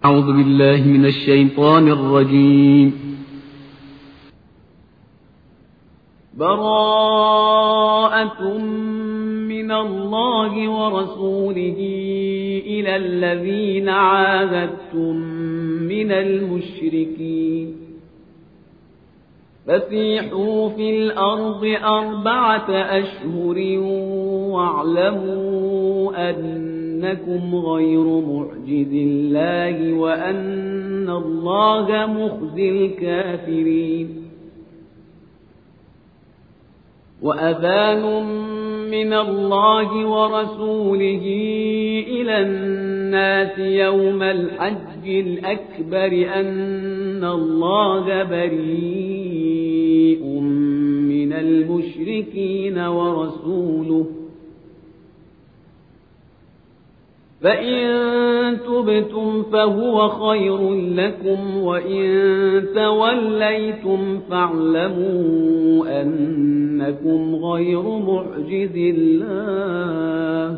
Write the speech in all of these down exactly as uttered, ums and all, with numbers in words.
أعوذ بالله من الشيطان الرجيم. براءة من الله ورسوله إلى الذين عاهدتم من المشركين فسيحوا في الأرض أربعة أشهر واعلموا أنكم غير معجز الله وأن الله مخزي الكافرين. وأذان من الله ورسوله إلى الناس يوم الحج الأكبر أن الله بريء من المشركين ورسوله فإن تبتم فهو خير لكم وإن توليتم فاعلموا أنكم غير معجز الله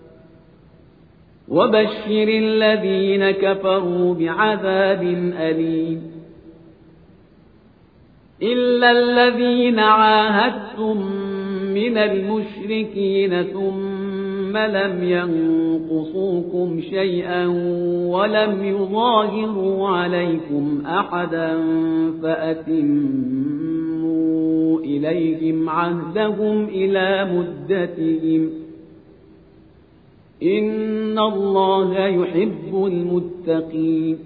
وبشر الذين كفروا بعذاب أليم. إلا الذين عاهدتم من المشركين ثم لم ينقصوكم شيئا ولم يظاهروا عليكم أحدا فأتموا إليهم عهدهم إلى مدتهم إن الله يحب المتقين.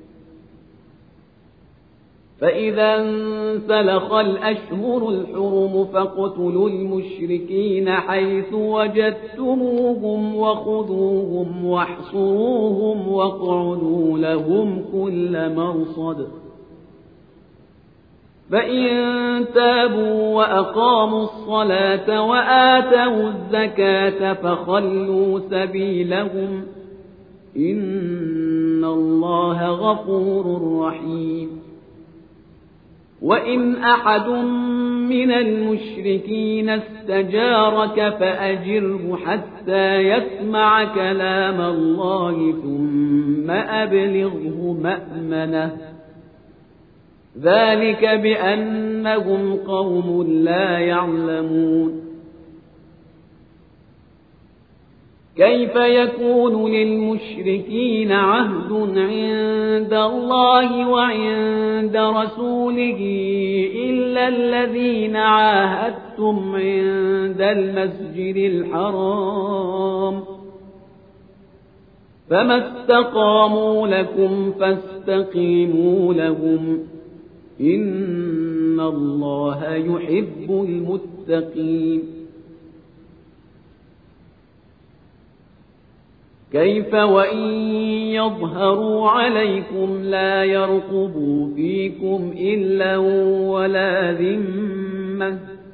فإذا انسلخ الأشهر الحرم فاقتلوا المشركين حيث وجدتموهم وخذوهم واحصروهم واقعدوا لهم كل مرصد. فإن تابوا وأقاموا الصلاة وآتوا الزكاة فخلوا سبيلهم إن الله غفور رحيم. وإن أحد من المشركين استجارك فأجره حتى يسمع كلام الله ثم أبلغه مأمنه ذلك بأنهم قوم لا يعلمون. كيف يكون للمشركين عهد عند الله وعند رسوله إلا الذين عاهدتم عند المسجد الحرام فما استقاموا لكم فاستقيموا لهم إن الله يحب المتقين. كيف وإن يظهروا عليكم لا يرقبوا فيكم إلا ولا ذمة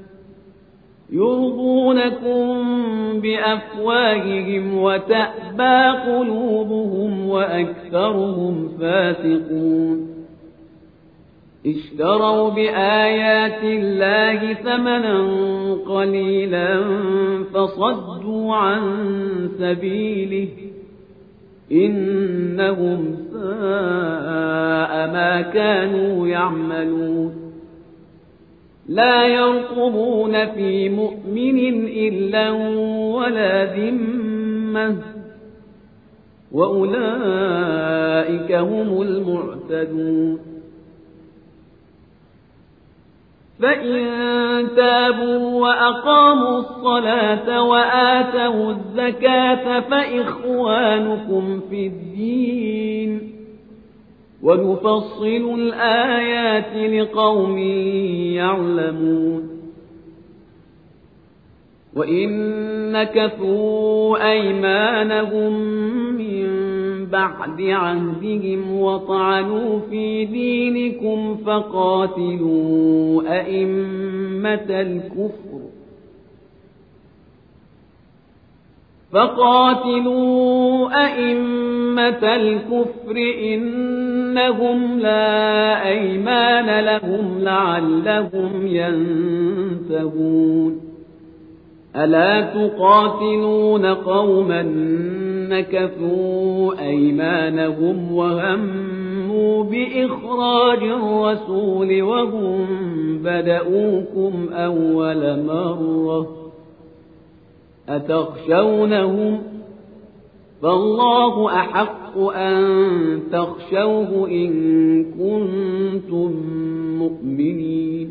يرضونكم بأفواههم وتأبى قلوبهم وأكثرهم فاسقون. اشتروا بآيات الله ثمنا قليلا فصدوا عن سبيله إنهم ساء ما كانوا يعملون. لا يرقبون في مؤمن إلا ولا ذمة وأولئك هم المعتدون. فإن تابوا وأقاموا الصلاة وآتوا الزكاة فإخوانكم في الدين ونفصل الآيات لقوم يعلمون. وإن نكثوا أيمانهم من بعد عهدهم وطعنوا في دينكم فقاتلوا أئمة الكفر فقاتلوا أئمة الكفر إنهم لا أيمان لهم لعلهم ينتهون. ألا تقاتلون قوما نكثوا أيمانهم وهموا بإخراج الرسول وهم بدؤوكم أول مرة أتخشونهم فالله أحق أن تخشوه إن كنتم مؤمنين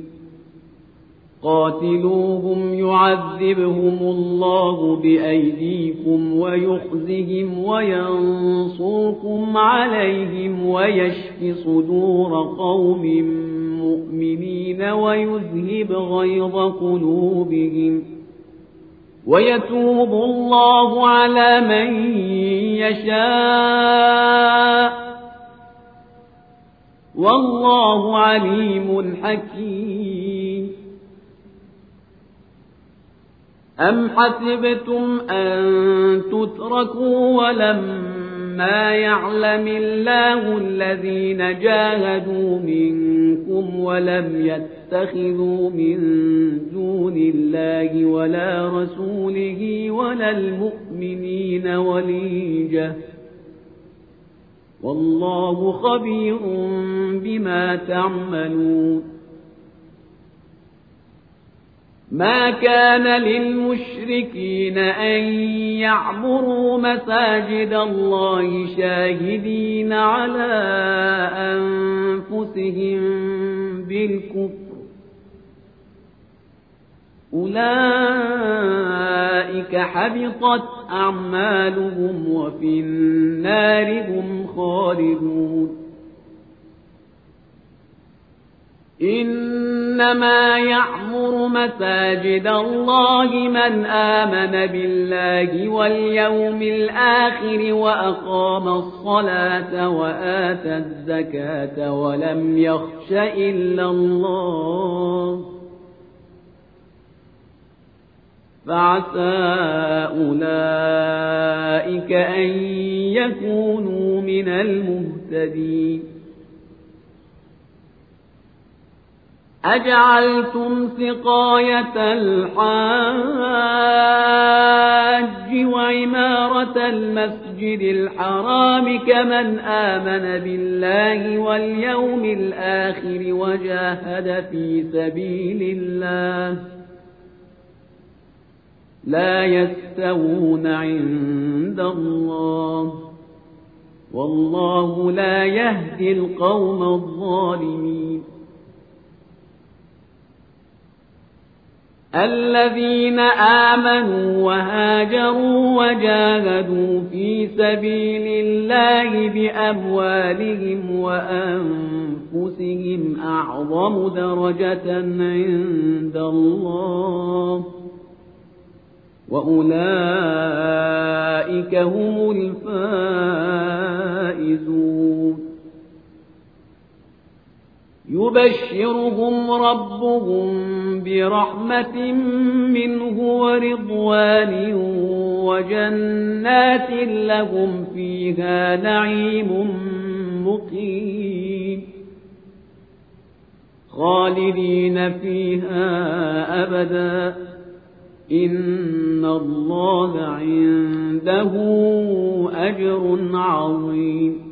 قاتلوهم يعذبهم الله بأيديكم ويخزهم وينصركم عليهم ويشف صدور قوم مؤمنين ويذهب غيظ قلوبهم ويتوب الله على من يشاء والله عليم حكيم أم حسبتم أن تتركوا ولما يعلم الله الذين جاهدوا منكم ولم يتخذوا من دون الله ولا رسوله ولا المؤمنين وليجة والله خبير بما تعملون ما كان للمشركين أن يعمروا مساجد الله شاهدين على أنفسهم بالكفر أولئك حبطت أعمالهم وفي النار هم خالدون إنما يعمر مساجد الله من آمن بالله واليوم الآخر وأقام الصلاة وآتى الزكاة ولم يخش إلا الله فعسى أولئك أن يكونوا من المهتدين أجعلتم سقاية الحاج وعمارة المسجد الحرام كمن آمن بالله واليوم الآخر وجاهد في سبيل الله لا يستوون عند الله والله لا يهدي القوم الظالمين الذين آمنوا وهاجروا وجاهدوا في سبيل الله بأموالهم وأنفسهم أعظم درجة عند الله وأولئك هم الفائزون يبشرهم ربهم برحمة منه ورضوان وجنات لهم فيها نعيم مقيم خالدين فيها أبدا إن الله عنده أجر عظيم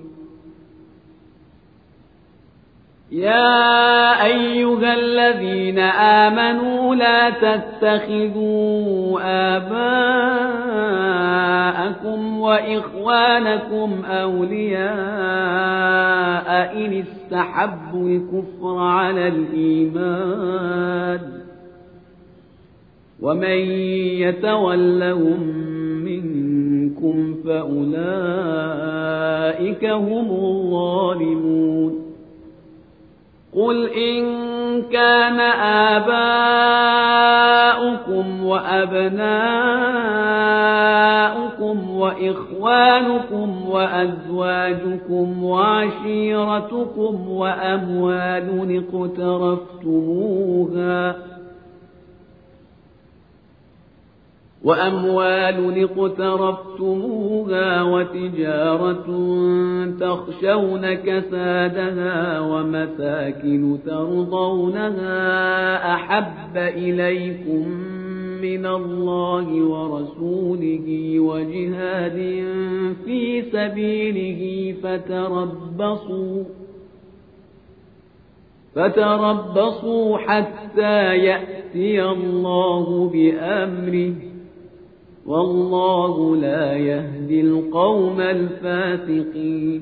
يا أيها الذين آمنوا لا تتخذوا آباءكم وإخوانكم أولياء إن استحبوا الكفر على الإيمان ومن يتولهم منكم فأولئك هم الظالمون قل إن كان آباؤكم وأبناؤكم وإخوانكم وأزواجكم وعشيرتكم وأموال اقترفتموها وأموال اقترفتموها وتجارة تخشون كسادها ومساكن ترضونها أحب إليكم من الله ورسوله وجهاد في سبيله فتربصوا فتربصوا حتى يأتي الله بأمره والله لا يهدي القوم الفاسقين.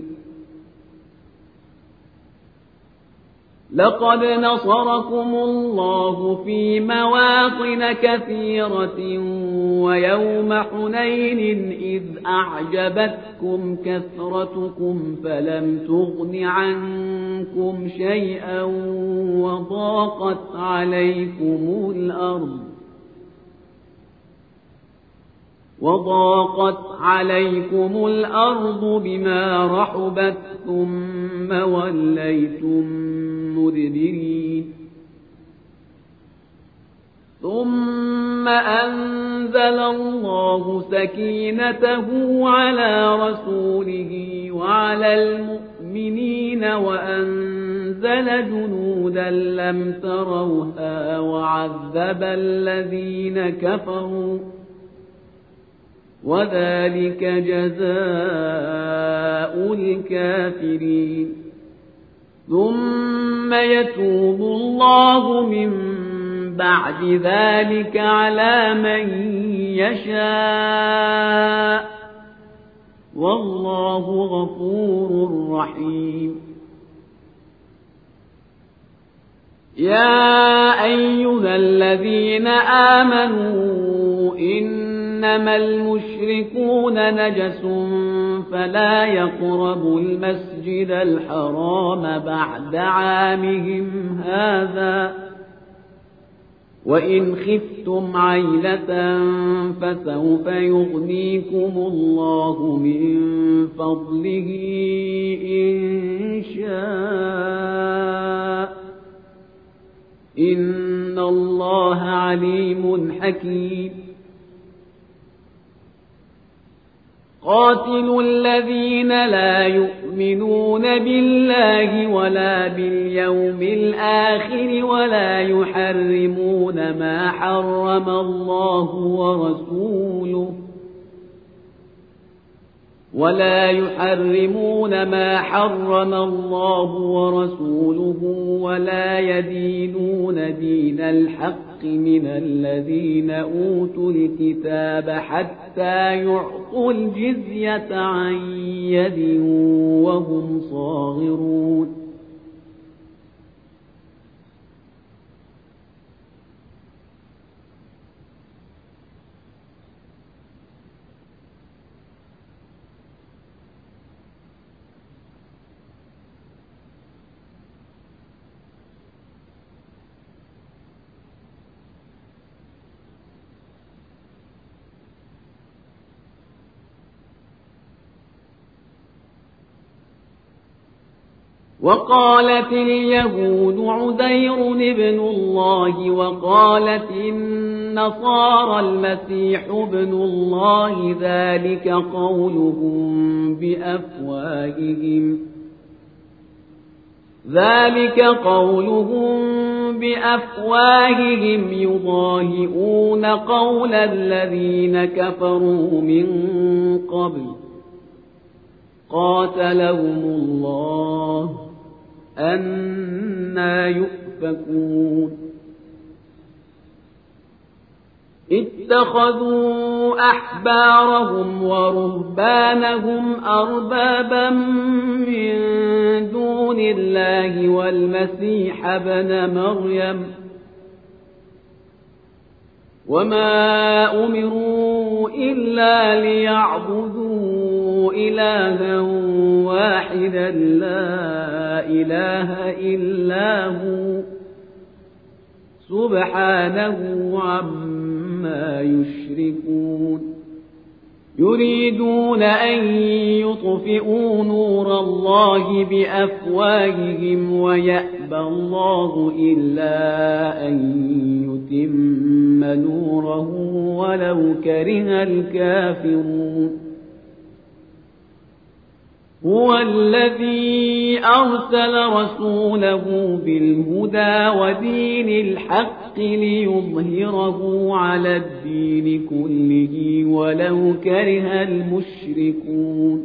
لقد نصركم الله في مواطن كثيرة ويوم حنين إذ أعجبتكم كثرتكم فلم تغن عنكم شيئا وضاقت عليكم الأرض وضاقت عليكم الأرض بما رحبت ثم وليتم مدبرين. ثم أنزل الله سكينته على رسوله وعلى المؤمنين وأنزل جنودا لم تروها وعذب الذين كفروا وذلك جزاء الكافرين. ثم يتوب الله من بعد ذلك على من يشاء والله غفور رحيم. يا أيها الذين آمنوا إنما المشركون نجس فلا يقربوا المسجد الحرام بعد عامهم هذا وإن خفتم عيلة فسوف يغنيكم الله من فضله إن شاء إن الله عليم حكيم. قاتلوا الذين لا يؤمنون بالله ولا باليوم الآخر ولا يحرمون ما حرم الله ورسوله ولا يحرمون ما حرم الله ورسوله ولا يدينون دين الحق من الذين أوتوا الكتاب حتى يعطوا الجزية عن يد وهم صاغرون. وقالت اليهود عزير ابن الله وقالت النصارى المسيح ابن الله ذلك قولهم بأفواههم ذلك قولهم بأفواههم يضاهئون قول الذين كفروا من قبل قاتلهم الله أنى يؤفكون. اتخذوا أحبارهم ورهبانهم أربابا من دون الله والمسيح ابن مريم وما أمروا إلا ليعبدوا إلها واحدا لا إله إلا هو سبحانه عما يشركون. يريدون أن يطفئوا نور الله بأفواههم ويأبى الله إلا أن يتم نوره ولو كره الكافرون. هو الذي أرسل رسوله بالهدى ودين الحق ليظهره على الدين كله ولو كره المشركون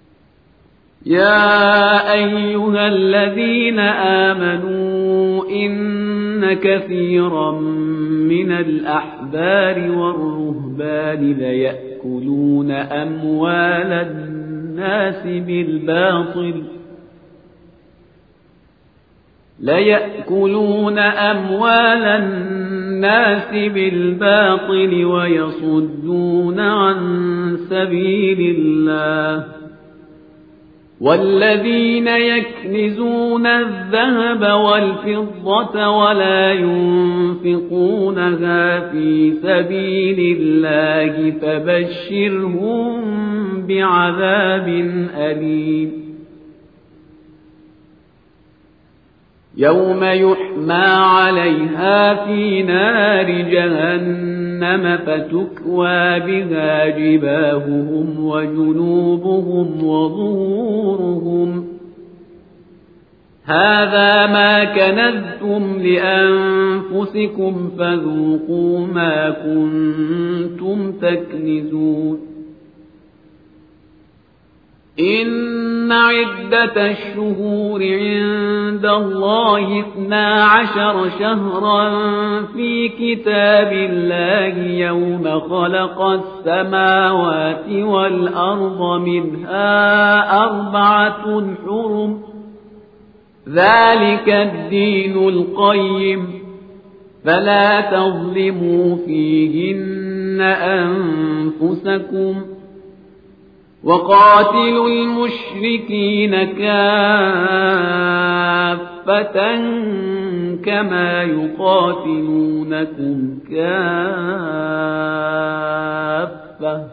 يا أيها الذين آمنوا إن كثيرا من الأحبار والرهبان ليأكلون أموال الناس بالباطل ليأكلون أموال الناس بالباطل ويصدون عن سبيل الله والذين يكنزون الذهب والفضة ولا ينفقونها في سبيل الله فبشرهم بعذاب أليم يوم يحمى عليها في نار جهنم فتكوى بها جباههم وجنوبهم وظهورهم هذا ما كنزتم لأنفسكم فذوقوا ما كنتم تكنزون إن عدة الشهور عند الله اثنا عشر شهرا في كتاب الله يوم خلق السماوات والأرض منها أربعة حرم ذلك الدين القيم فلا تظلموا فيهن أنفسكم وقاتلوا المشركين كافة كما يقاتلونكم كافة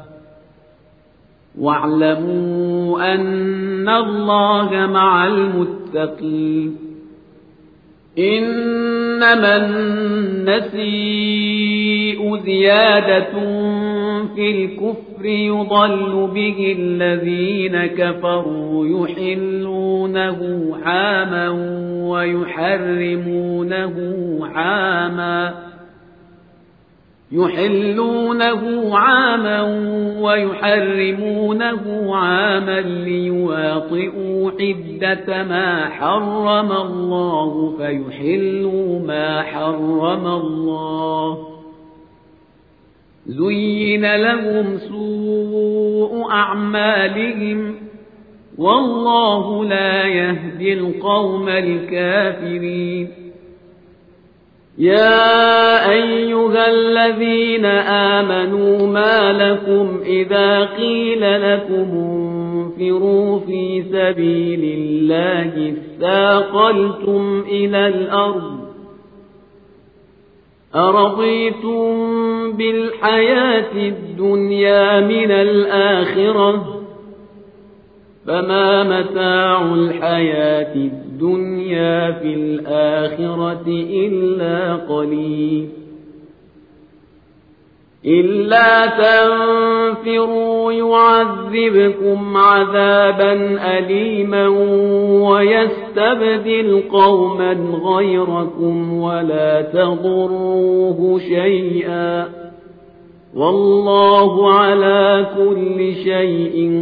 واعلموا أن الله مع المتقين إنما النسيء زيادة في الكفر يضل به الذين كفروا يحلونه عاما ويحرمونه عاما يحلونه عاما ويحرمونه عاما ليواطئوا عدة ما حرم الله فيحلوا ما حرم الله زين لهم سوء أعمالهم والله لا يهدي القوم الكافرين يا أيها الذين آمنوا ما لكم إذا قيل لكم انفروا في سبيل الله اثاقلتم إلى الأرض أرضيتم بالحياة الدنيا من الآخرة فما متاع الحياة الدنيا في الآخرة إلا قليل إلا تنفروا يعذبكم عذابا أليما ويستبدل قوما غيركم ولا تضروه شيئا والله على كل شيء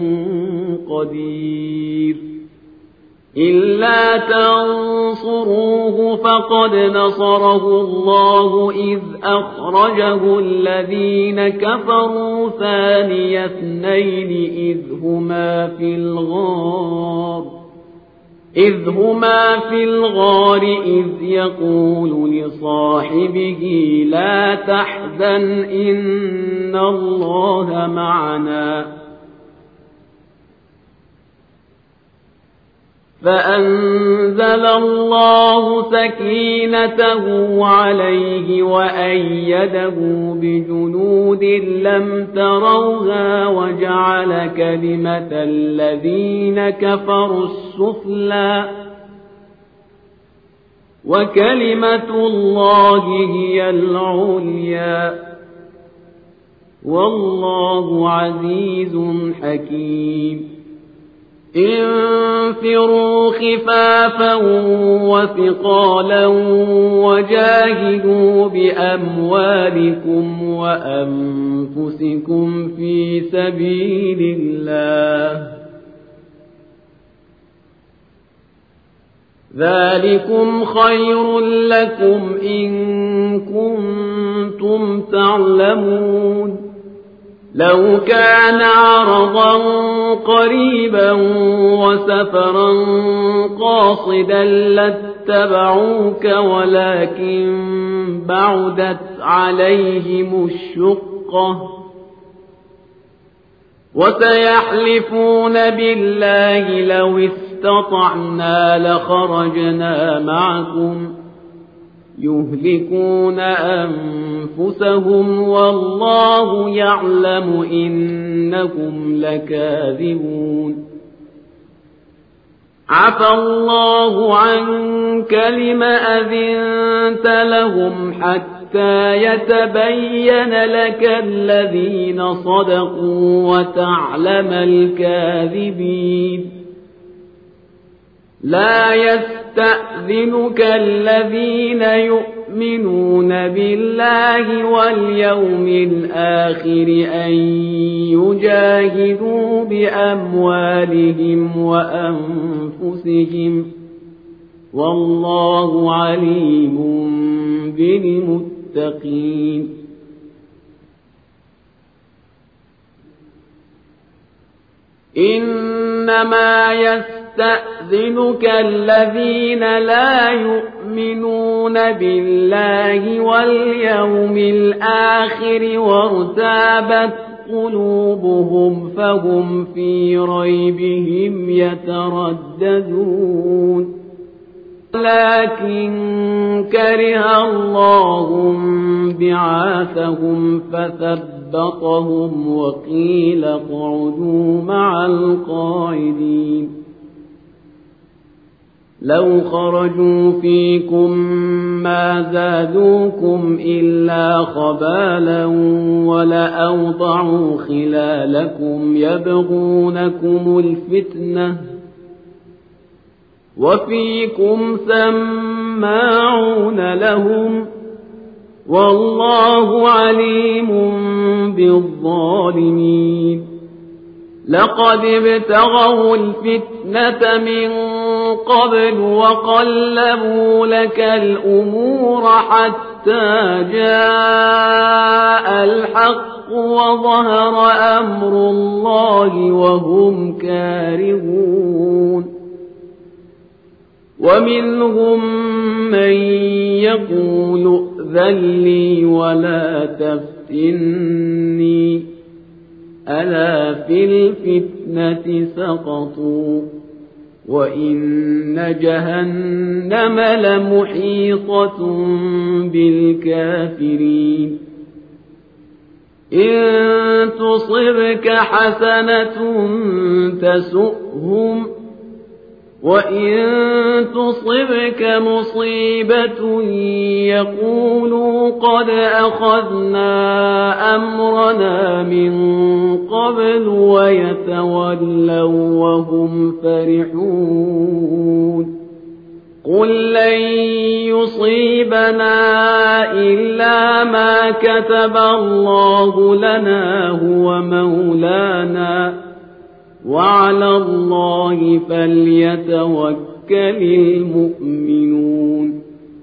قدير إلا تنصروه فقد نصره الله إذ أخرجه الذين كفروا ثاني اثنين إذ هما في الغار إذ هما في الغار إذ يقول لصاحبه لا تحزن إن الله معنا فأنزل الله سكينته عليه وأيده بجنود لم تروها وجعل كلمة الذين كفروا السفلى وكلمة الله هي العليا والله عزيز حكيم انفروا خفافا وثقالا وجاهدوا بأموالكم وأنفسكم في سبيل الله ذلكم خير لكم إن كنتم تعلمون لو كان عرضا قريبا وسفرا قاصدا لاتبعوك ولكن بعدت عليهم الشقة وسيحلفون بالله لو استطعنا لخرجنا معكم يهلكون أنفسهم والله يعلم إنكم لكاذبون عفى الله عنك لم أذنت لهم حتى يتبين لك الذين صدقوا وتعلم الكاذبين لا يستأذنك الذين يؤمنون بالله واليوم الآخر أن يجاهدوا بأموالهم وأنفسهم والله عليم بالمتقين إنما يستأذنك الذين لا يؤمنون بالله واليوم الآخر وارتابت قلوبهم فهم في ريبهم يترددون لكن كره الله بعاثهم فثبطهم وقيل اقعدوا مع القاعدين لو خرجوا فيكم ما زادوكم إلا خبالا ولأوضعوا خلالكم يبغونكم الفتنة وفيكم سماعون لهم والله عليم بالظالمين لقد ابتغوا الفتنة من قبل وقلبوا لك الأمور حتى جاء الحق وظهر أمر الله وهم كارهون ومنهم من يقول ائذن لي ولا تفتني ألا في الفتنة سقطوا وإن جهنم لمحيطة بالكافرين إن تصبك حسنة تسؤهم وإن تصبك مصيبة يقولوا قد أخذنا أمرنا من قبل ويتولوا وهم فرحون قل لن يصيبنا إلا ما كتب الله لنا هو مولانا وعلى الله فليتوكل المؤمنون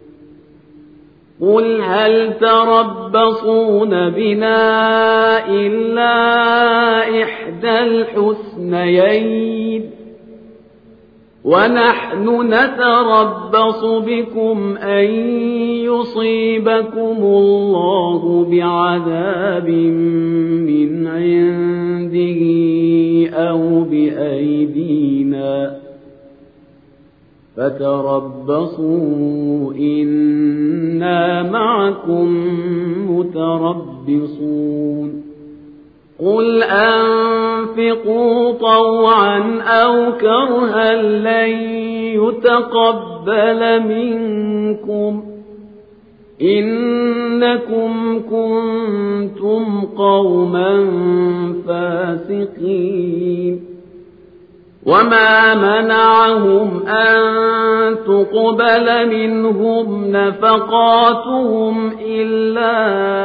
قل هل تربصون بنا إلا إحدى الحسنيين ونحن نتربص بكم أن يصيبكم الله بعذاب من عنده أو بأيدينا فتربصوا إنا معكم متربصون قل أنفقوا طوعا أو كرها لن يتقبل منكم إنكم كنتم قوما فاسقين وما منعهم أن تقبل منهم نفقاتهم إلا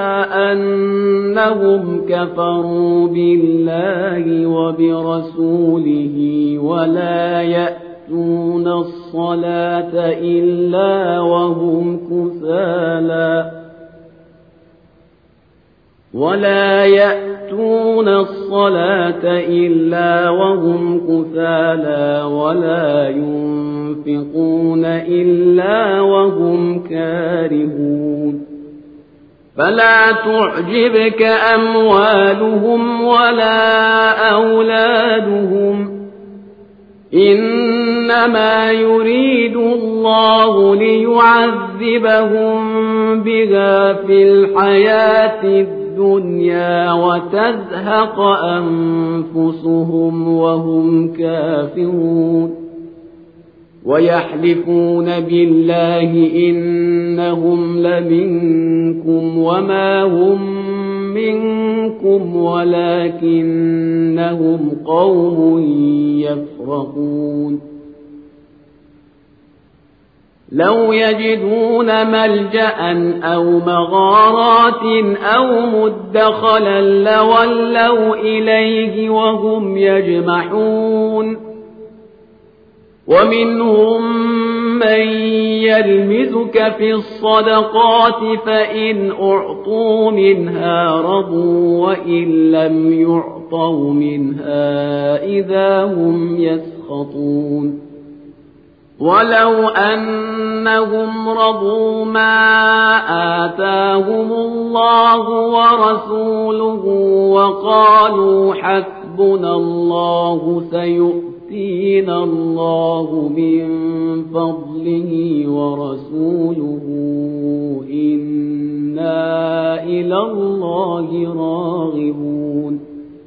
أنهم كفروا بالله وبرسوله ولا يأتون الصلاة إلا وهم كسالى ولا يأتون الصلاة إلا وهم كسالى ولا ينفقون إلا وهم كارهون فلا تعجبك أموالهم ولا أولادهم إنما يريد الله ليعذبهم بها في الحياة الدنيا الدنيا وتزهق أنفسهم وهم كافرون ويحلفون بالله إنهم لمنكم وما هم منكم ولكنهم قوم يفرقون لو يجدون ملجأ أو مغارات أو مدخلا لولوا إليه وهم يجمحون ومنهم من يلمزك في الصدقات فإن أعطوا منها رضوا وإن لم يعطوا منها إذا هم يسخطون ولو أنهم رضوا ما آتاهم الله ورسوله وقالوا حسبنا الله سيؤتينا الله من فضله ورسوله إنا إلى الله راغبون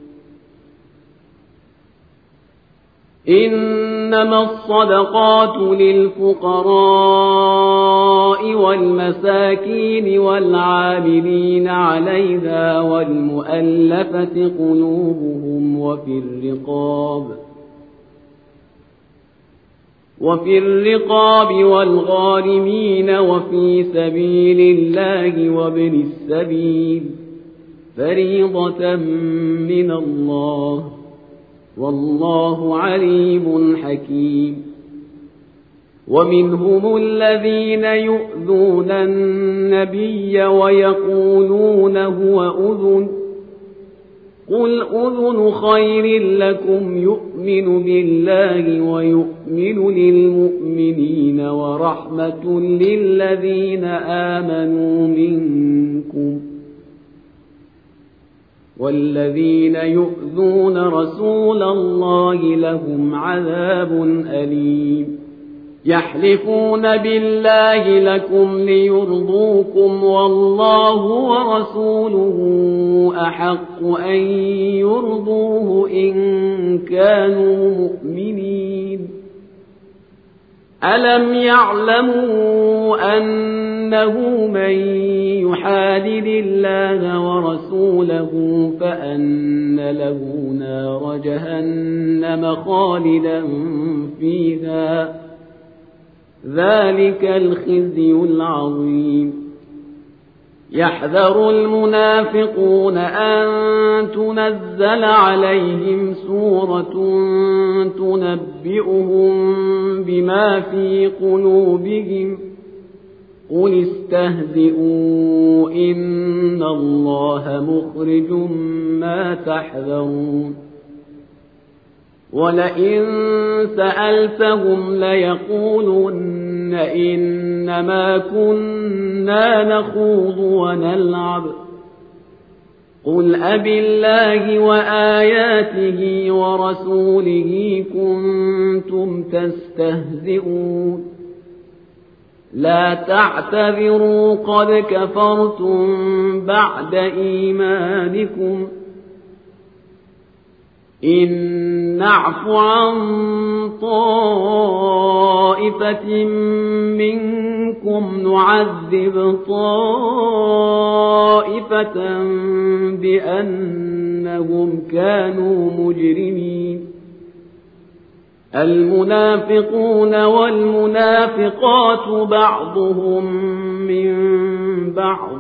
إنما الصدقات للفقراء والمساكين والعاملين عليها والمؤلفة قلوبهم وفي الرقاب وفي الرقاب والغارمين وفي سبيل الله وابن السبيل فريضة من الله والله عليم حكيم ومنهم الذين يؤذون النبي ويقولون هو أذن قل أذن خير لكم يؤمن بالله ويؤمن للمؤمنين ورحمة للذين آمنوا منكم والذين يؤذون رسول الله لهم عذاب أليم يحلفون بالله لكم ليرضوكم والله ورسوله أحق أن يرضوه إن كانوا مؤمنين ألم يعلموا أنه من يحادد الله ورسوله فأن له نار جهنم خالدا فيها ذلك الخزي العظيم يحذر المنافقون أن تنزل عليهم سورة تنبئهم بما في قلوبهم قل استهزئوا إن الله مخرج ما تحذرون ولئن سألتهم ليقولن إنما كنا نخوض ونلعب قل أبالله وآياته ورسوله كنتم تستهزئون لا تعتذروا قد كفرتم بعد إيمانكم إن نعف عن طائفة منكم نعذب طائفة بأنهم كانوا مجرمين المنافقون والمنافقات بعضهم من بعض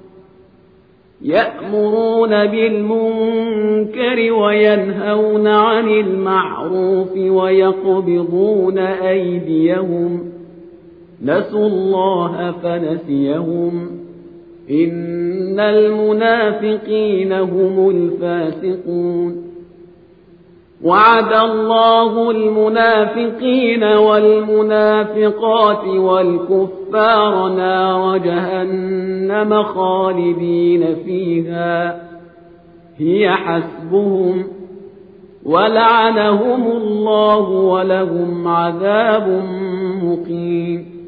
يأمرون بالمنكر وينهون عن المعروف ويقبضون أيديهم نسوا الله فنسيهم إن المنافقين هم الفاسقون وعد الله المنافقين والمنافقات والكفار نار جهنم خالدين فيها هي حسبهم ولعنهم الله ولهم عذاب مقيم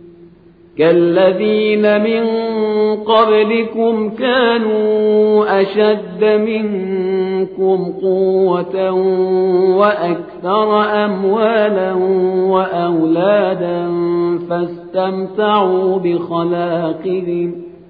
كالذين من قبلكم كانوا أشد منكم قوة وأكثر أموالا وأولادا فاستمتعوا بخلاقهم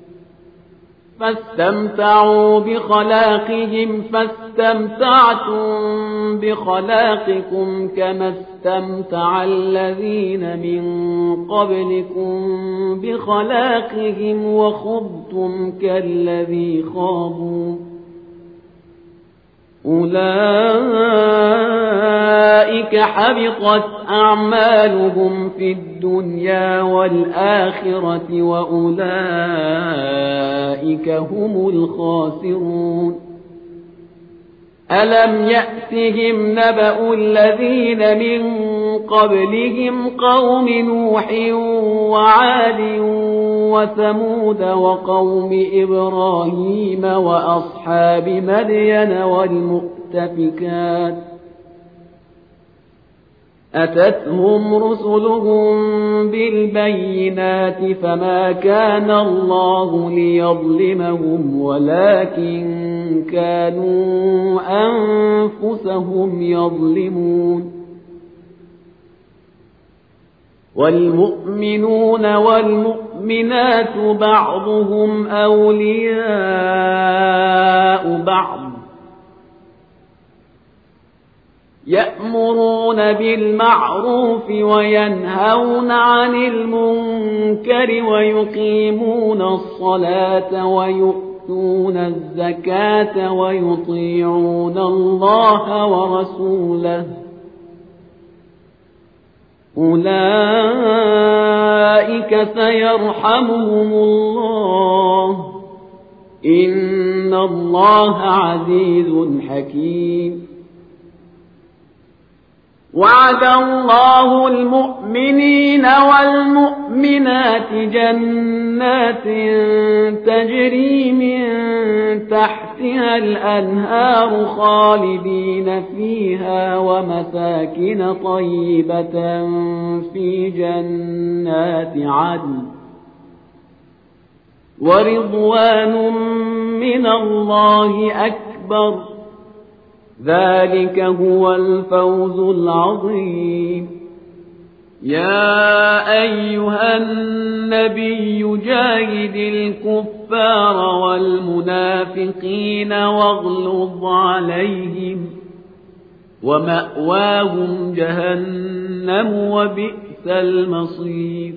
فاستمتعوا بخلاقهم فاستمتعتم بخلاقكم كما استمتع الذين من قبلكم بخلاقهم وخضتم كالذي خاضوا أولئك حبطت أعمالهم في الدنيا والآخرة وأولئك هم الخاسرون ألم يأتهم نبأ الذين من قبلهم قوم نوح وعاد وثمود وقوم إبراهيم وأصحاب مدين والمؤتفكات أتتهم رسلهم بالبينات فما كان الله ليظلمهم ولكن كانوا أنفسهم يظلمون والمؤمنون والمؤمنات بعضهم أولياء بعض يأمرون بالمعروف وينهون عن المنكر ويقيمون الصلاة ويؤتون الزكاة ويطيعون الله ورسوله أولئك سيرحمهم الله إن الله عزيز حكيم وعد الله المؤمنين والمؤمنات جنات تجري من تحتها الأنهار خالدين فيها ومساكن طيبة في جنات عدن ورضوان من الله أكبر ذلك هو الفوز العظيم يا أيها النبي جاهد الكفار والمنافقين واغلظ عليهم ومأواهم جهنم وبئس المصير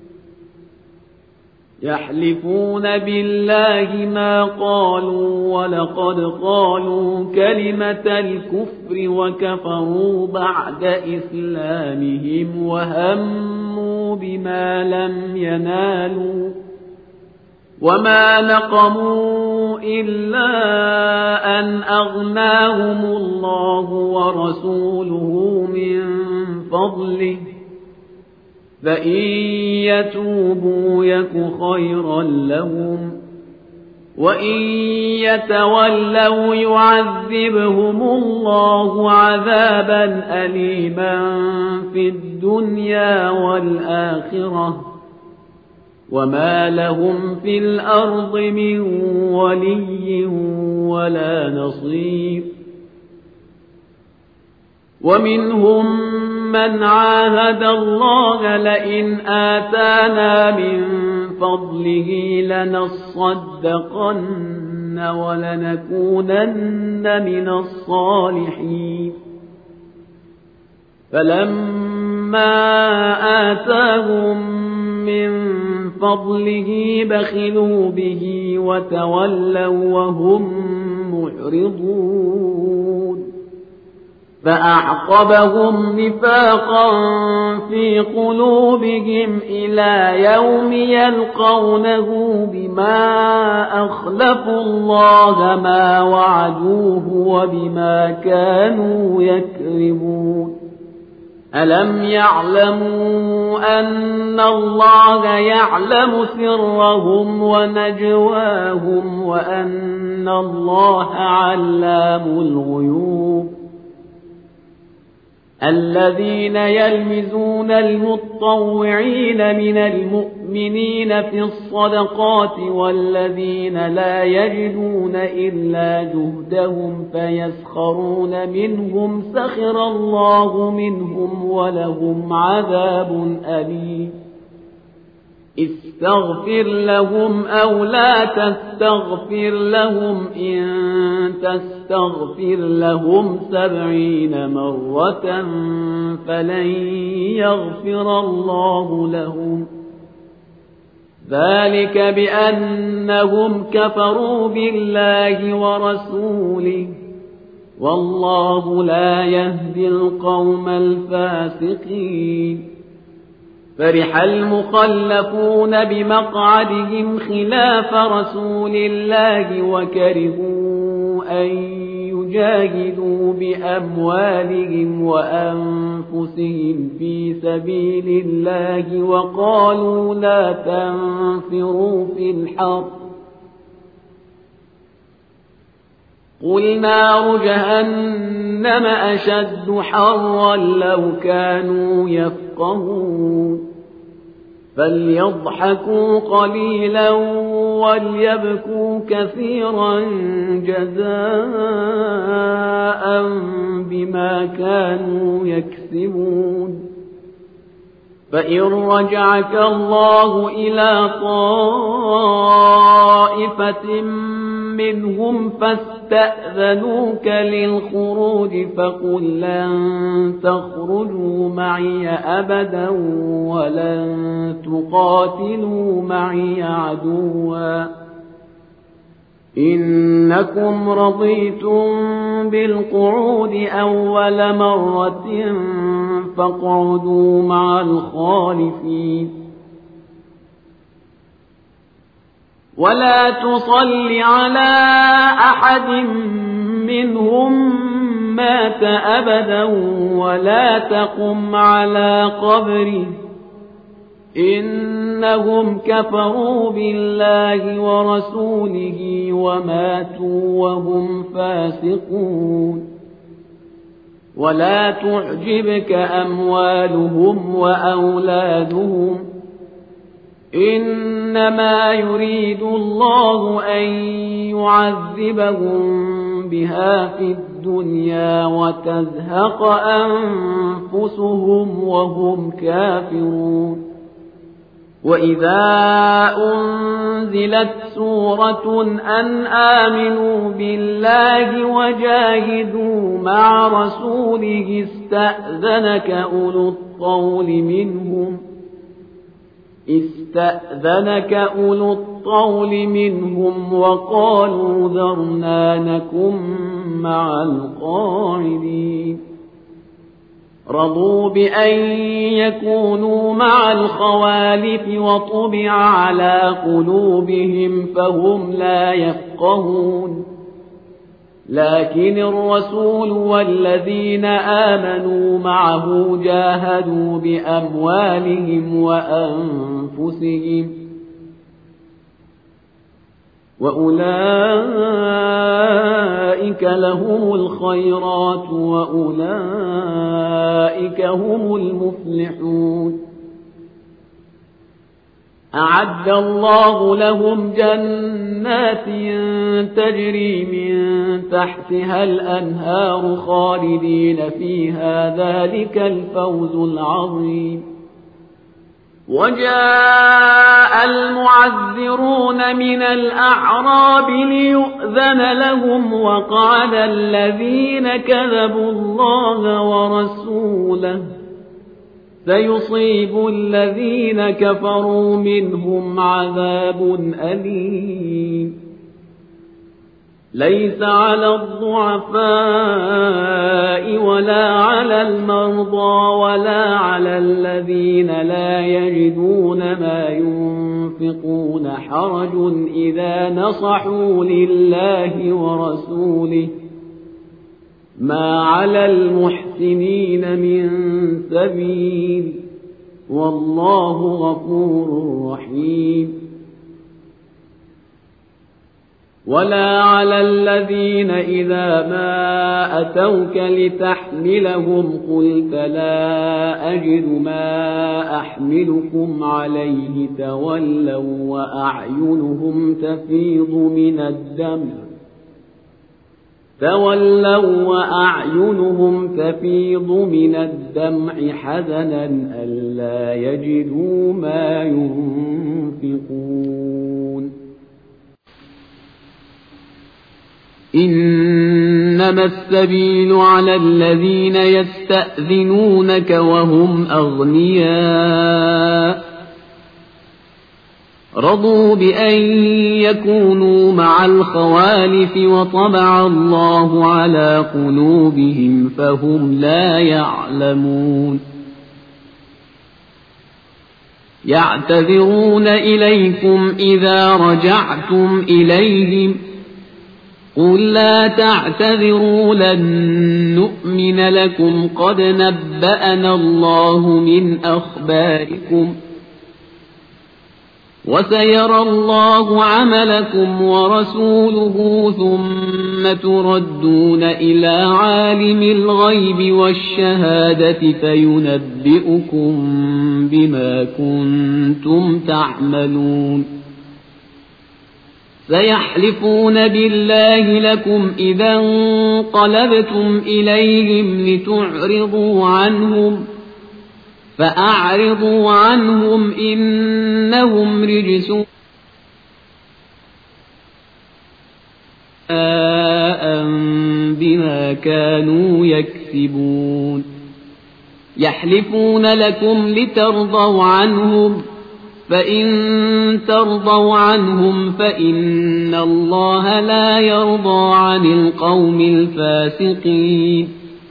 يحلفون بالله ما قالوا ولقد قالوا كلمة الكفر وكفروا بعد إسلامهم وهموا بما لم ينالوا وما نقموا إلا أن أغناهم الله ورسوله من فضله فإن يتوبوا يك خيرا لهم وإن يتولوا يعذبهم الله عذابا أليما في الدنيا والآخرة وما لهم في الأرض من ولي ولا نصير ومنهم من عاهد الله لئن آتانا من فضله لنصدقن ولنكونن من الصالحين فلما آتاهم من فضله بخلوا به وتولوا وهم معرضون فأعقبهم نفاقا في قلوبهم إلى يوم يلقونه بما أخلفوا الله ما وعدوه وبما كانوا يكذبون ألم يعلموا أن الله يعلم سرهم ونجواهم وأن الله علام الغيوب الذين يلمزون المتطوعين من المؤمنين في الصدقات والذين لا يجدون إلا جهدهم فيسخرون منهم سخر الله منهم ولهم عذاب أليم استغفر لهم أو لا تستغفر لهم إن تستغفر لهم سبعين مرة فلن يغفر الله لهم ذلك بأنهم كفروا بالله ورسوله والله لا يهدي القوم الفاسقين فرح المخلفون بمقعدهم خلاف رسول الله وكرهوا أن يجاهدوا بأموالهم وأنفسهم في سبيل الله وقالوا لا تنفروا في الحر قل نار جهنم أشد حرا لو كانوا يفقهون فليضحكوا قليلا وليبكوا كثيرا جزاء بما كانوا يكسبون فإن رجعك الله إلى طائفة منهم فاستأذنوك للخروج فقل لن تخرجوا معي أبدا ولن تقاتلوا معي عدوا إنكم رضيتم بالقعود أول مرة فاقعدوا مع الخالفين ولا تصل على أحد منهم مات أبدا ولا تقم على قبره إنهم كفروا بالله ورسوله وماتوا وهم فاسقون ولا تعجبك أموالهم وأولادهم إنما يريد الله أن يعذبهم بها في الدنيا وتزهق أنفسهم وهم كافرون وإذا أنزلت سورة أن آمنوا بالله وجاهدوا مع رسوله استأذنك أولو الطول منهم استأذنك أولو الطول منهم وقالوا ذرنا نكن مع القاعدين رضوا بأن يكونوا مع الخوالف وطبع على قلوبهم فهم لا يفقهون لكن الرسول والذين آمنوا معه جاهدوا بأموالهم وأنفسهم وأولئك لهم الخيرات وأولئك هم المفلحون أعد الله لهم جنات تجري من تحتها الأنهار خالدين فيها ذلك الفوز العظيم وجاء المعذرون من الأعراب ليؤذن لهم وقال الذين كذبوا الله ورسوله سيصيب الذين كفروا منهم عذاب أليم ليس على الضعفاء ولا على المرضى ولا على الذين لا يجدون ما ينفقون حرج إذا نصحوا لله ورسوله ما على المحسنين من سبيل والله غفور رحيم ولا على الذين إذا ما أتوك لتحملهم قلت لا أجد ما أحملكم عليه تولوا وأعينهم تفيض من الدمع تولوا وأعينهم تفيض من الدمع حزنا ألا يجدوا ما ينفقون إنما السبيل على الذين يستأذنونك وهم أغنياء رضوا بأن يكونوا مع الخوالف وطبع الله على قلوبهم فهم لا يعلمون يعتذرون إليكم إذا رجعتم إليهم قل لا تعتذروا لن نؤمن لكم قد نبأنا الله من أخباركم وسيرى الله عملكم ورسوله ثم تردون إلى عالم الغيب والشهادة فينبئكم بما كنتم تعملون سيحلفون بالله لكم إذا انقلبتم إليهم لتعرضوا عنهم فأعرضوا عنهم إنهم رجس بما كانوا يكسبون يحلفون لكم لترضوا عنهم فإن ترضوا عنهم فإن الله لا يرضى عن القوم الفاسقين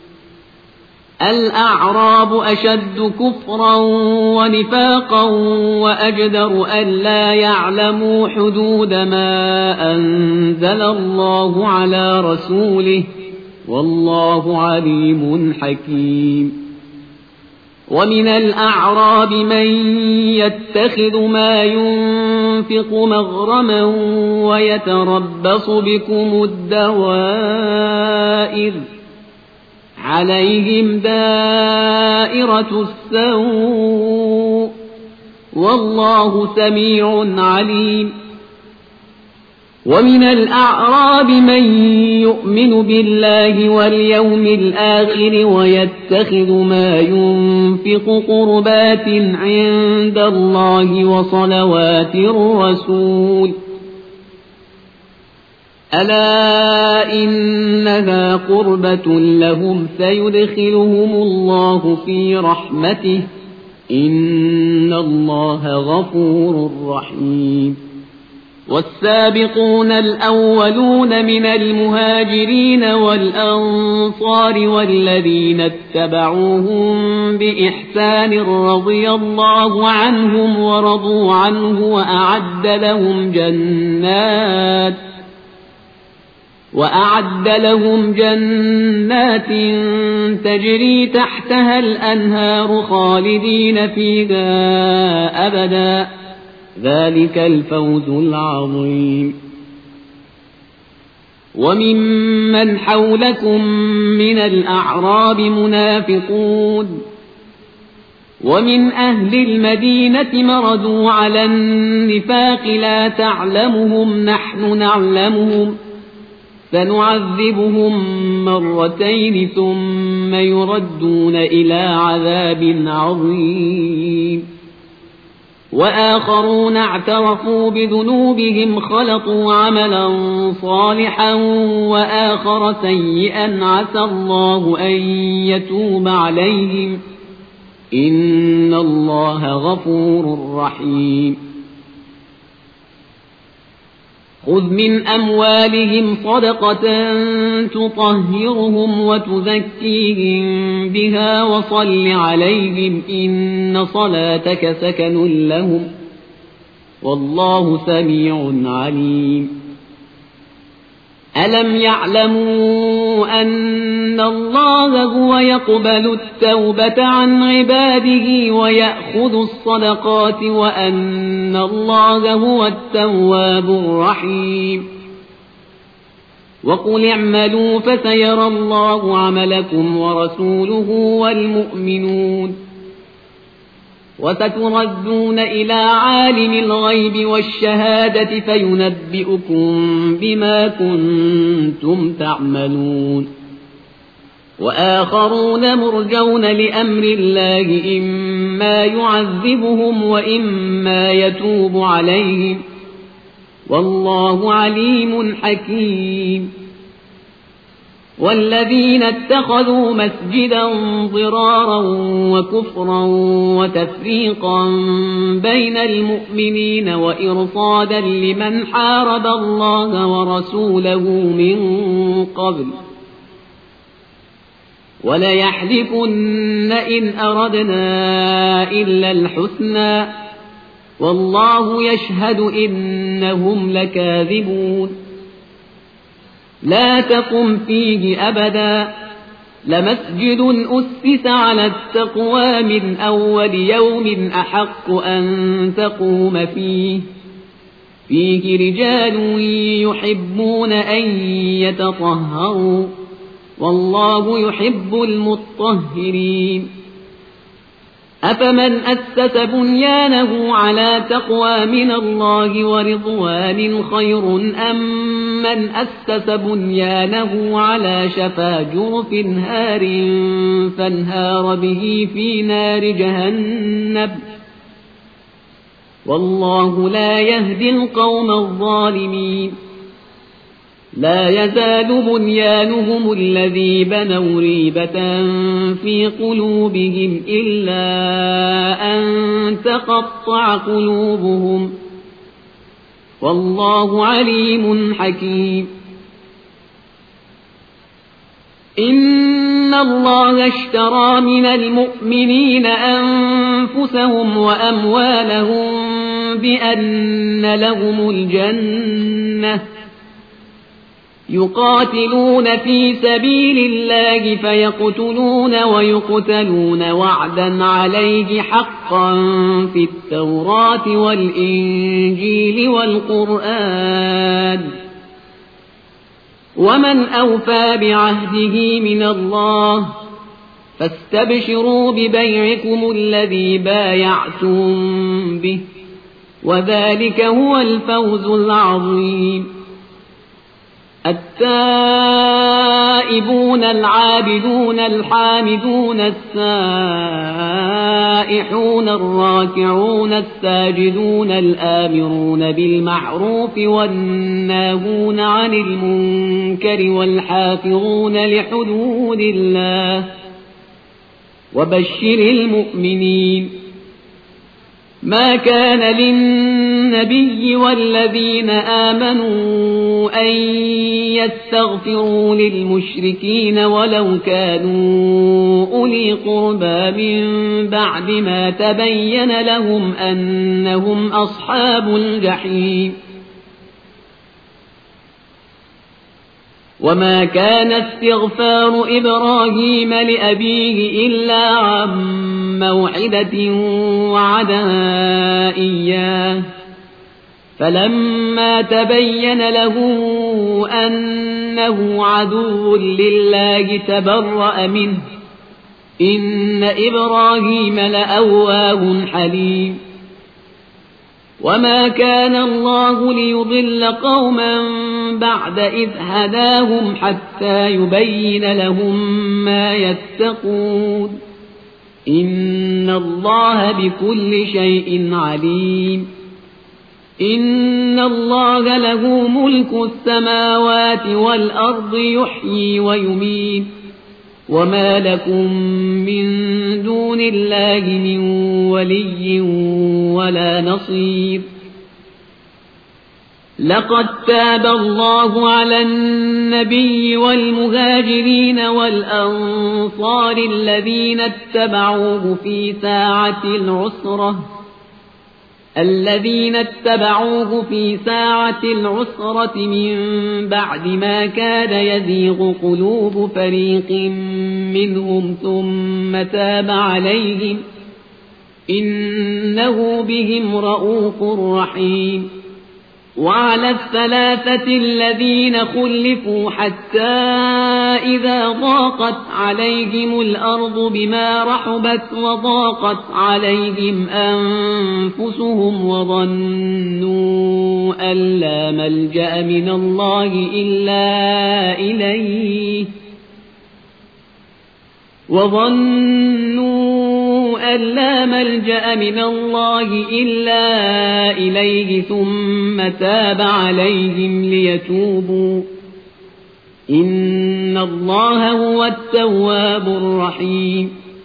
الأعراب أشد كفرا ونفاقا وأجدر ألا يعلموا حدود ما أنزل الله على رسوله والله عليم حكيم ومن الأعراب من يتخذ ما ينفق مغرما ويتربص بكم الدوائر عليهم دائرة السوء والله سميع عليم ومن الأعراب من يؤمن بالله واليوم الآخر ويتخذ ما ينفق قربات عند الله وصلوات الرسول ألا إنها قربة لهم سيدخلهم الله في رحمته إن الله غفور رحيم والسابقون الأولون من المهاجرين والأنصار والذين اتبعوهم بإحسان رضي الله عنهم ورضوا عنه وأعد لهم جنات وأعد لهم جنات تجري تحتها الأنهار خالدين فيها أبدا ذلك الفوز العظيم وممن حولكم من الأعراب منافقون ومن أهل المدينة مردوا على النفاق لا تعلمهم نحن نعلمهم سنعذبهم مرتين ثم يردون إلى عذاب عظيم وآخرون اعترفوا بذنوبهم خلطوا عملا صالحا وآخر سيئا عسى الله أن يتوب عليهم إن الله غفور رحيم خذ من أموالهم صدقة تطهرهم وتزكيهم بها وصل عليهم إن صلاتك سكن لهم والله سميع عليم ألم يعلموا أن الله هو يقبل التوبة عن عباده ويأخذ الصدقات وأن الله هو التواب الرحيم وقل اعملوا فسيرى الله عملكم ورسوله والمؤمنون وستردون إلى عالم الغيب والشهادة فينبئكم بما كنتم تعملون وآخرون مرجون لأمر الله إما يعذبهم وإما يتوب عليهم والله عليم حكيم والذين اتخذوا مسجدا ضرارا وكفرا وتفريقا بين المؤمنين وإرصادا لمن حارب الله ورسوله من قبل وليحلفن إن أردنا إلا الحسنى والله يشهد إنهم لكاذبون لا تقم فيه أبدا لمسجد أسس على التقوى من أول يوم أحق أن تقوم فيه فيه رجال يحبون أن يتطهروا والله يحب المطهرين أفمن أسس بنيانه على تقوى من الله ورضوان خير أم من أسس بنيانه على شفا جرف هار فانهار به في نار جهنم والله لا يهدي القوم الظالمين لا يزال بنيانهم الذي بنوا ريبة في قلوبهم إلا أن تقطع قلوبهم والله عليم حكيم إن الله اشترى من المؤمنين أنفسهم وأموالهم بأن لهم الجنة يقاتلون في سبيل الله فيقتلون ويقتلون وعدا عليه حقا في التوراة والإنجيل والقرآن ومن أوفى بعهده من الله فاستبشروا ببيعكم الذي بايعتم به وذلك هو الفوز العظيم التائبون العابدون الحامدون السائحون الراكعون الساجدون الآمرون بالمعروف والناهون عن المنكر والحافظون لحدود الله وبشر المؤمنين ما كان للنبي والذين آمنوا أن يستغفروا للمشركين ولو كانوا أولي قربى من بعد ما تبين لهم أنهم أصحاب الجحيم وما كان استغفار إبراهيم لأبيه إلا عن موعدة وعدها إياه فلما تبين له أنه عدو لله تبرأ منه إن إبراهيم لأواه حليم وما كان الله ليضل قوما بعد إذ هداهم حتى يبين لهم ما يتقون إن الله بكل شيء عليم إن الله له ملك السماوات والأرض يحيي ويميت وما لكم من دون الله من ولي ولا نصير لقد تاب الله على النبي والمهاجرين والأنصار الذين اتبعوه في ساعة العسرة الذين اتبعوه في ساعة العسرة من بعد ما كاد يزيغ قلوب فريق منهم ثم تاب عليهم إنه بهم رءوف رحيم وعلى الثلاثة الذين خلفوا حتى إذا ضاقت عليهم الأرض بما رحبت وضاقت عليهم أنفسهم وظنوا أن لا ملجأ من الله إلا إليه وظنوا أن لا ملجأ من الله إلا إليه ثم تاب عليهم ليتوبوا إن الله هو التواب الرحيم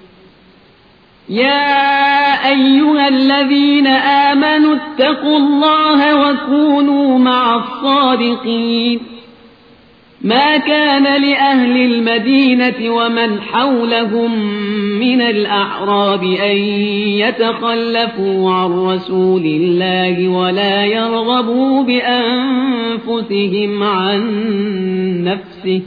يا أيها الذين آمنوا اتقوا الله وكونوا مع الصادقين ما كان لأهل المدينة ومن حولهم من الأعراب أن يتخلفوا عن رسول الله ولا يرغبوا بأنفسهم عن نفسه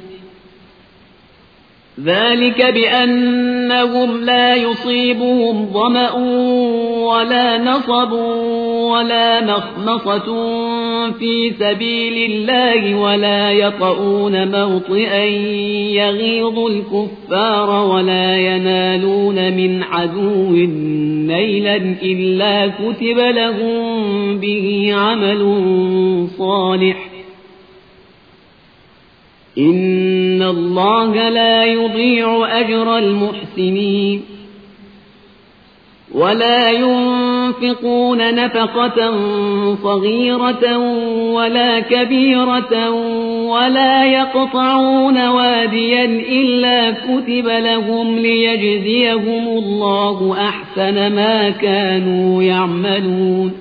ذلك بأنهم لا يصيبهم ظمأ ولا نصب ولا مخمصة في سبيل الله ولا يطؤون موطئا يغيظ الكفار ولا ينالون من عدو نيلا إلا كتب لهم به عمل صالح إن الله لا يضيع أجر المحسنين ولا ينفقون نفقة صغيرة ولا كبيرة ولا يقطعون واديا إلا كتب لهم ليجزيهم الله أحسن ما كانوا يعملون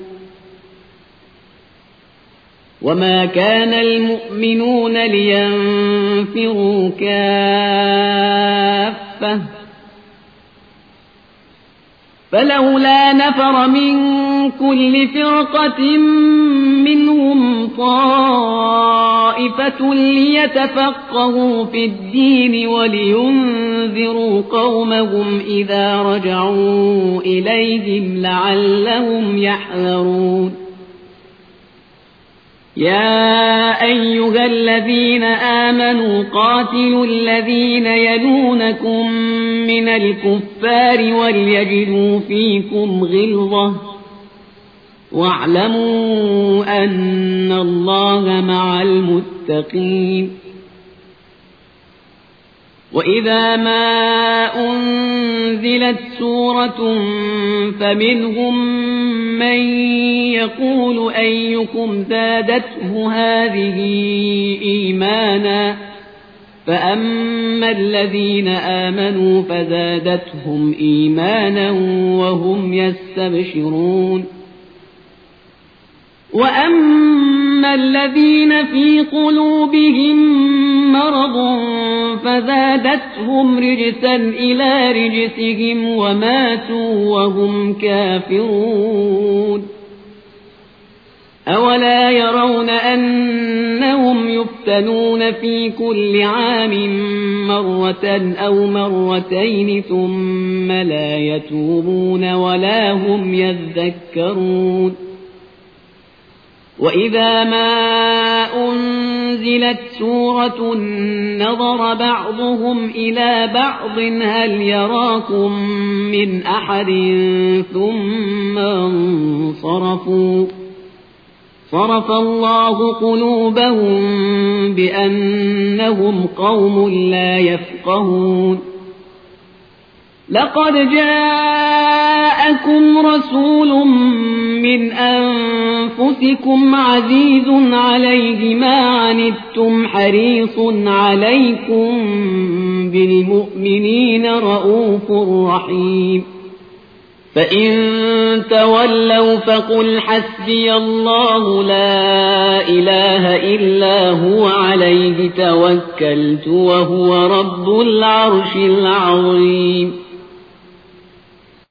وما كان المؤمنون لينفروا كافة فلولا نفر من كل فرقة منهم طائفة ليتفقهوا في الدين ولينذروا قومهم إذا رجعوا إليهم لعلهم يحذرون يا أيها الذين آمنوا قاتلوا الذين يلونكم من الكفار وليجدوا فيكم غلظة واعلموا أن الله مع المتقين وإذا ما أنزلت سورة فمنهم من يقول أيكم زادته هذه إيمانا فأما الذين آمنوا فزادتهم إيمانا وهم يستبشرون وأما الذين في قلوبهم مرض فزادتهم رجسا إلى رجسهم وماتوا وهم كافرون أولا يرون أنهم يفتنون في كل عام مرة أو مرتين ثم لا يتوبون ولا هم يذكرون وإذا ما أنزلت سورة نظر بعضهم إلى بعض هل يراكم من أحد ثم انصرفوا صرف الله قلوبهم بأنهم قوم لا يفقهون لقد جاءكم رسول من أنفسكم عزيز عليه ما عنتم حريص عليكم بالمؤمنين رؤوف رحيم فإن تولوا فقل حسبي الله لا إله إلا هو عليه توكلت وهو رب العرش العظيم